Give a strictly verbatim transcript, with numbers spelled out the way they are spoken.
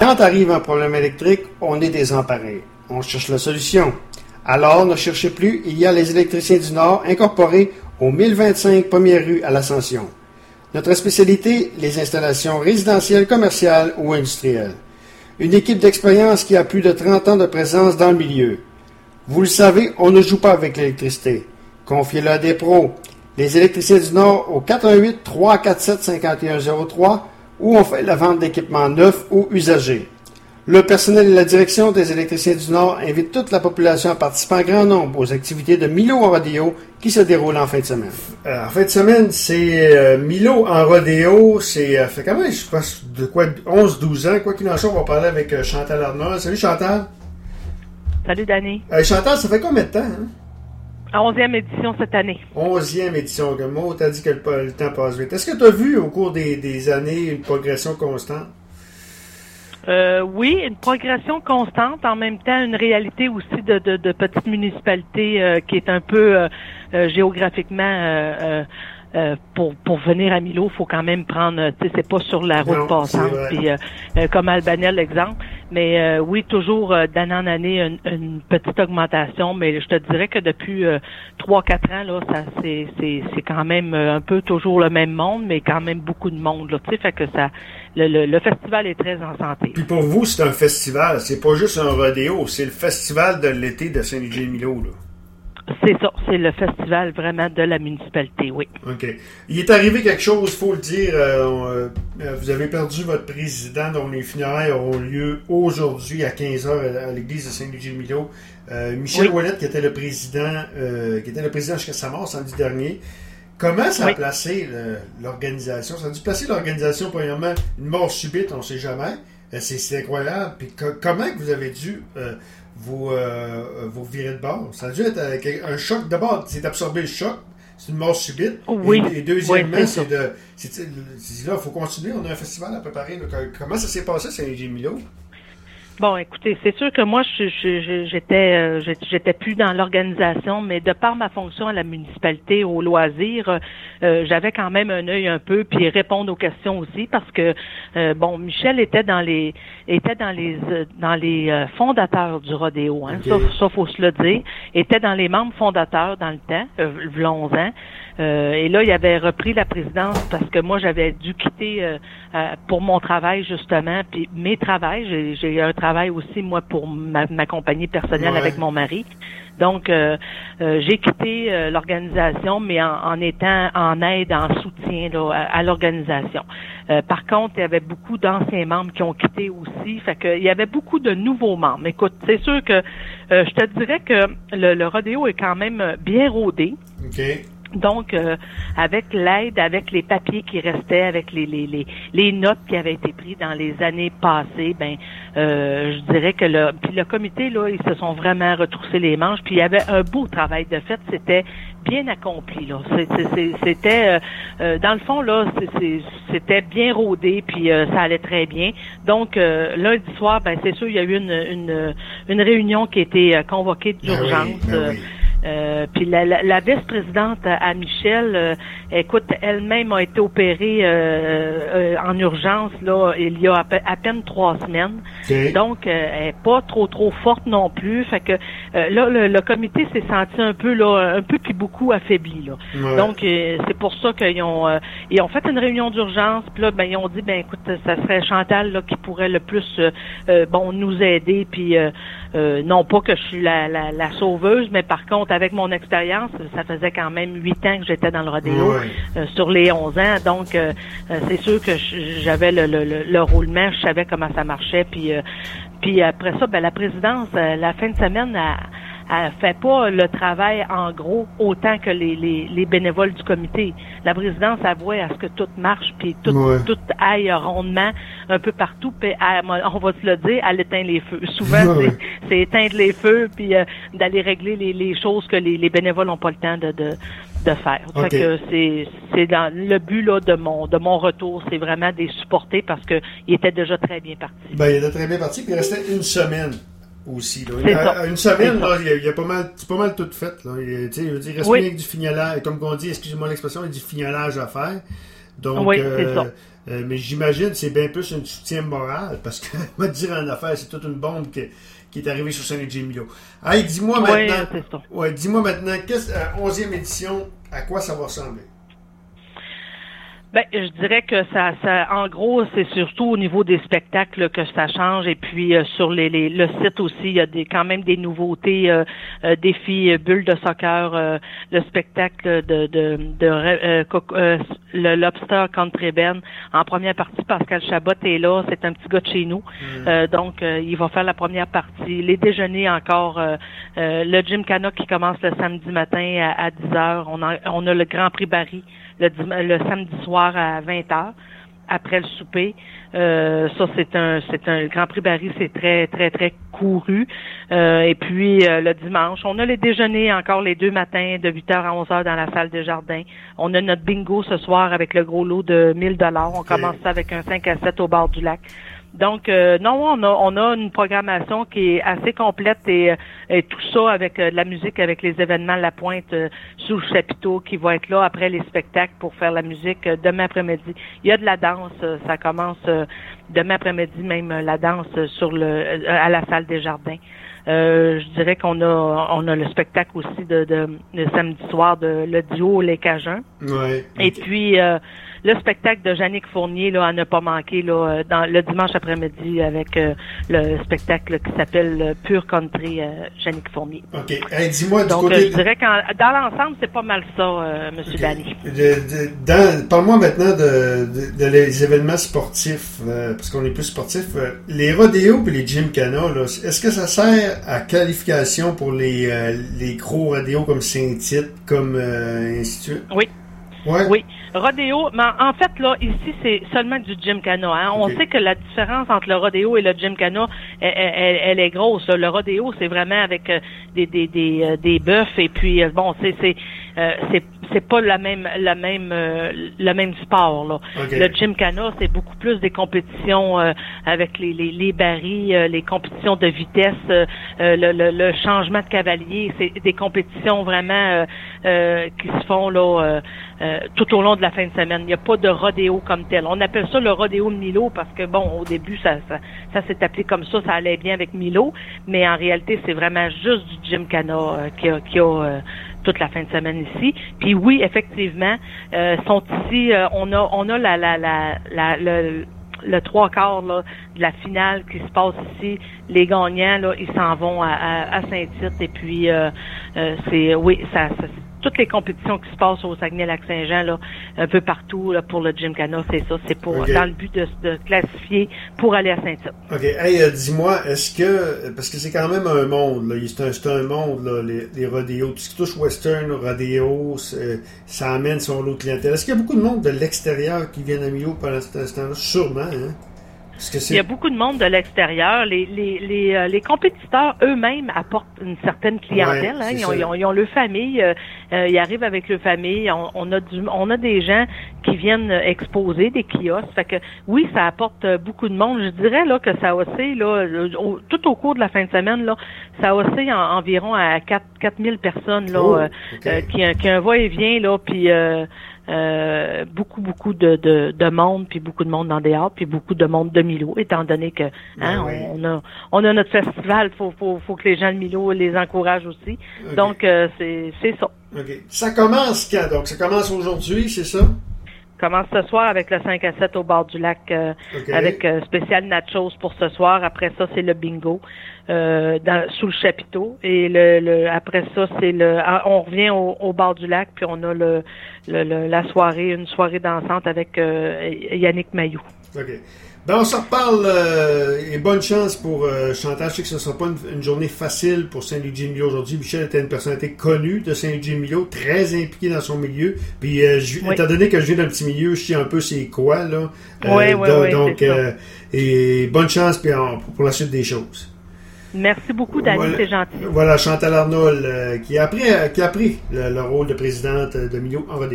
quand arrive un problème électrique, on est désemparé. On cherche la solution. Alors, ne cherchez plus, il y a les électriciens du Nord incorporés au mille vingt-cinq première rue à l'Ascension. Notre spécialité, les installations résidentielles, commerciales ou industrielles. Une équipe d'expérience qui a plus de trente ans de présence dans le milieu. Vous le savez, on ne joue pas avec l'électricité. Confiez-le à des pros. Les électriciens du Nord au quatre un huit, trois quatre sept, cinq un zéro trois où on fait la vente d'équipements neufs ou usagés. Le personnel et la direction des électriciens du Nord invitent toute la population à participer en grand nombre aux activités de Milo en rodéo qui se déroulent en fin de semaine. Euh, en fin de semaine, c'est euh, Milo en rodéo, c'est euh, fait quand même, je pense, de quoi, onze douze ans, quoi qu'il en soit, on va parler avec euh, Chantal Arnold. Salut Chantal. Salut Danny. Euh, Chantal, ça fait combien de temps, hein? onzième édition cette année. onzième édition. Que moi, t'as dit que le, le temps passe vite. Est-ce que tu as vu au cours des, des années une progression constante? Euh, oui, une progression constante, en même temps une réalité aussi de, de, de petite municipalité euh, qui est un peu euh, euh, géographiquement euh, euh, euh, pour pour venir à Milo, faut quand même prendre, tu sais, c'est pas sur la route non, passante, puis euh, euh, comme Albanel l'exemple, mais euh, oui, toujours euh, d'année en année une, une petite augmentation, mais je te dirais que depuis euh, trois quatre ans là, ça c'est c'est c'est quand même un peu toujours le même monde, mais quand même beaucoup de monde là, tu sais, fait que ça le, le le festival est très en santé. Puis pour vous, c'est un festival, c'est pas juste un rodéo, c'est le festival de l'été de Saint-Léger-Milo là. C'est ça, c'est le festival vraiment de la municipalité, oui. OK. Il est arrivé quelque chose, il faut le dire. Euh, euh, vous avez perdu votre président, dont les funérailles auront lieu aujourd'hui à quinze heures à, à l'église de Saint-Léger-Milo. Euh, Michel oui. Ouellette, qui était le président, euh, qui était le président jusqu'à sa mort samedi dernier. Comment ça a oui. placé le, l'organisation? Ça a dû placer l'organisation, premièrement, une mort subite, on ne sait jamais. Euh, c'est, c'est incroyable. Puis co- comment que vous avez dû... Euh, Vous, euh, vous virez de bord. Ça a dû être un choc. D'abord, c'est d'absorber le choc. C'est une mort subite. Oui. Et, et deuxièmement, oui, c'est, c'est de. C'est, c'est, là, il faut continuer. On a un festival à préparer. Là. Comment ça s'est passé, Saint-Léger-Milo? Bon, écoutez, c'est sûr que moi, je, je, je, j'étais, euh, j'étais plus dans l'organisation, mais de par ma fonction à la municipalité, au loisir, euh, j'avais quand même un œil un peu, puis répondre aux questions aussi, parce que euh, bon, Michel était dans les, était dans les, euh, dans les euh, fondateurs du rodéo, hein, okay. ça, ça faut se le dire, était dans les membres fondateurs dans le temps, euh, onze ans. Euh, et là, il avait repris la présidence parce que moi, j'avais dû quitter euh, euh, pour mon travail, justement, puis mes travails. J'ai, j'ai un travail aussi, moi, pour ma, ma compagnie personnelle ouais. avec mon mari. Donc, euh, euh, j'ai quitté euh, l'organisation, mais en, en étant en aide, en soutien là, à, à l'organisation. Euh, par contre, il y avait beaucoup d'anciens membres qui ont quitté aussi, fait que il y avait beaucoup de nouveaux membres. Écoute, c'est sûr que euh, je te dirais que le, le rodéo est quand même bien rodé. Okay. Donc, euh, avec l'aide, avec les papiers qui restaient, avec les, les, les, les notes qui avaient été prises dans les années passées, ben, euh, je dirais que le, puis le comité, là, ils se sont vraiment retroussés les manches, puis il y avait un beau travail de fait, c'était bien accompli, là. C'était, c'était euh, euh, dans le fond, là, c'est, c'était bien rodé, puis euh, ça allait très bien. Donc, euh, lundi soir, ben, c'est sûr, il y a eu une, une, une réunion qui a été convoquée d'urgence. Ben oui, ben oui. Euh, puis la, la, la vice-présidente à Michel, euh, écoute, elle-même a été opérée euh, euh, en urgence là il y a à, pe- à peine trois semaines. Okay. Donc, euh, elle est pas trop trop forte non plus. Fait que euh, là, le, le comité s'est senti un peu là, un peu puis beaucoup affaibli là. Ouais. Donc, euh, c'est pour ça qu'ils ont euh, ils ont fait une réunion d'urgence. Puis là, ben ils ont dit ben écoute, ça serait Chantal là qui pourrait le plus euh, euh, bon nous aider. Puis euh, euh, non pas que je suis la, la, la sauveuse, mais par contre avec mon expérience, ça faisait quand même huit ans que j'étais dans le rodéo, ouais. euh, sur les onze ans. Donc, euh, euh, c'est sûr que j'avais le, le, le, le roulement, je savais comment ça marchait. Puis, euh, puis après ça, ben la présidence, euh, la fin de semaine, elle, elle fait pas le travail en gros autant que les, les, les bénévoles du comité. La présidence avouait à ce que tout marche, puis tout, ouais. tout aille rondement un peu partout. Puis elle, on va se le dire, elle éteint les feux. Souvent, ouais. c'est, c'est éteindre les feux, puis euh, d'aller régler les, les choses que les, les bénévoles n'ont pas le temps de, de, de faire. Okay. Fait que c'est, c'est dans le but là de mon de mon retour, c'est vraiment de les supporter parce que il était déjà très bien parti. Ben, il était très bien parti, puis il restait une semaine. Aussi, là. À, à une semaine, là, il, y a, il y a pas mal, c'est pas mal tout fait, là. Il, il reste oui. rien que du fignolage, comme on dit, excusez-moi l'expression, il y a du fignolage à faire. Donc, oui, euh, c'est ça. Euh, mais j'imagine que c'est bien plus un soutien moral, parce que, on va te dire en affaires, c'est toute une bombe qui, qui est arrivée sur Saint-Louis-Milo. Hey, dis-moi oui, maintenant, c'est ça. Ouais, dis-moi maintenant, qu'est-ce, euh, onzième édition, à quoi ça va ressembler? Ben, je dirais que ça, ça, en gros, c'est surtout au niveau des spectacles que ça change. Et puis euh, sur les, les, le site aussi, il y a des, quand même des nouveautés, euh, euh, défis euh, bulles de soccer, euh, le spectacle de, de, de euh, euh, le Lobster Country Band. En première partie, Pascal Chabot est là. C'est un petit gars de chez nous, mmh. euh, donc euh, il va faire la première partie. Les déjeuners encore, euh, euh, le Gymkhana qui commence le samedi matin à, à dix heures. On a, on a le Grand Prix Barry. Le, le samedi soir à vingt heures, après le souper. Euh, ça, c'est un c'est un Grand Prix Barry, c'est très, très, très couru. Euh, et puis, euh, le dimanche, on a les déjeuners encore les deux matins de huit heures à onze heures dans la salle des jardins. On a notre bingo ce soir avec le gros lot de mille dollars. On commence ça avec un cinq à sept au bord du lac. Donc, euh, non, on a on a une programmation qui est assez complète et, et tout ça avec euh, de la musique, avec les événements La Pointe euh, sous le chapiteau qui va être là après les spectacles pour faire la musique euh, demain après-midi. Il y a de la danse, euh, ça commence euh, demain après-midi même euh, la danse euh, sur le euh, à la salle des jardins. Euh, je dirais qu'on a on a le spectacle aussi de, de, de samedi soir de le duo Les Cajuns. Ouais. Et puis euh, le spectacle de Jannick Fournier là à ne pas manquer là dans le dimanche après-midi avec euh, le spectacle qui s'appelle euh, Pure Country euh, Jannick Fournier. OK. Hey, dis-moi du Donc côté euh, je dirais qu'en dans l'ensemble c'est pas mal ça euh, monsieur okay. Danny. De, de, dans, parle-moi maintenant de, de, de les événements sportifs euh, parce qu'on est plus sportifs. Euh, les rodéos et les Gymkhana là, est-ce que ça sert à qualification pour les euh, les gros rodéos comme Saint-Tite comme euh, ainsi de suite? Oui. Ouais. Oui, rodéo, mais en fait, là, ici, c'est seulement du Gymkhana. Hein. Okay. On sait que la différence entre le rodéo et le Gymkhana, elle, elle, elle est grosse. Là. Le rodéo, c'est vraiment avec euh, des des des, euh, des bœufs et puis euh, bon, c'est c'est euh, c'est c'est pas la même la même euh, le même sport là. Okay. Le Gymkhana, c'est beaucoup plus des compétitions euh, avec les les les barils, euh, les compétitions de vitesse, euh, le, le le changement de cavalier, c'est des compétitions vraiment euh, euh, qui se font là euh, euh, tout au long de la fin de semaine. Il n'y a pas de rodéo comme tel. On appelle ça le rodéo Milo parce que bon, au début ça ça, ça s'est appelé comme ça, ça allait bien avec Milo, mais en réalité c'est vraiment juste du Gymkhana euh, qui a qui a euh, toute la fin de semaine ici. Puis oui, effectivement, euh, sont ici. Euh, on a on a la la la, la le, le trois quarts là, de la finale qui se passe ici. Les gagnants là, ils s'en vont à, à, à Saint-Tite et puis euh, euh, c'est oui, ça, ça toutes les compétitions qui se passent au Saguenay-Lac-Saint-Jean là, un peu partout là, pour le Gymkhana, c'est ça, c'est pour okay. dans le but de, de classifier pour aller à Saint-Tite. OK. Hey, euh, dis-moi, est-ce que parce que c'est quand même un monde, là, c'est un, c'est un monde, là, les, les rodéos, tout ce qui touche western, rodéo, ça amène son lot de clientèle. Est-ce qu'il y a beaucoup de monde de l'extérieur qui viennent à Milo pendant ce temps-là? Sûrement, hein? Il y a beaucoup de monde de l'extérieur. Les, les, les, euh, les compétiteurs eux-mêmes apportent une certaine clientèle. Ouais, hein. Ils, ont, ils, ont, ils ont leur famille. Euh, euh, ils arrivent avec leur famille. On, on a du, on a des gens qui viennent exposer des kiosques. Fait que oui, ça apporte beaucoup de monde. Je dirais là que ça oscille là au, tout au cours de la fin de semaine là, ça oscille en, environ à quatre mille personnes là, oh, euh, okay. euh, qui, qui a un va-et-vient là, puis. Euh, Euh, beaucoup, beaucoup de, de, de monde, puis beaucoup de monde dans des arbres, puis beaucoup de monde de Milo, étant donné que hein, ben oui. on, on a on a notre festival, faut faut faut que les gens de Milo les encouragent aussi. Okay. Donc euh, c'est c'est ça. OK. Ça commence quand? Donc ça commence aujourd'hui, c'est ça? Commence ce soir avec le cinq à sept au bord du lac euh, okay. avec euh, spécial nachos pour ce soir. Après ça, c'est le bingo euh, dans, sous le chapiteau. Et le, le après ça, c'est le on revient au, au bord du lac, puis on a le, le, le la soirée, une soirée dansante avec euh, Yannick Mailloux. OK. Ben, on s'en reparle euh, et bonne chance pour euh, Chantal. Je sais que ce ne sera pas une, une journée facile pour Saint-Louis-Milo aujourd'hui. Michel était une personnalité connue de Saint-Louis-Milo, très impliqué dans son milieu. Puis, euh, je, oui. étant donné que je viens d'un petit milieu, je sais un peu c'est quoi, là. Euh, oui, oui, donc, oui, donc euh, et bonne chance puis en, pour la suite des choses. Merci beaucoup, Dani, voilà, c'est gentil. Voilà, Chantal Arnold, euh, qui, a pris, qui a pris le, le rôle de présidente de Milo en rodéo.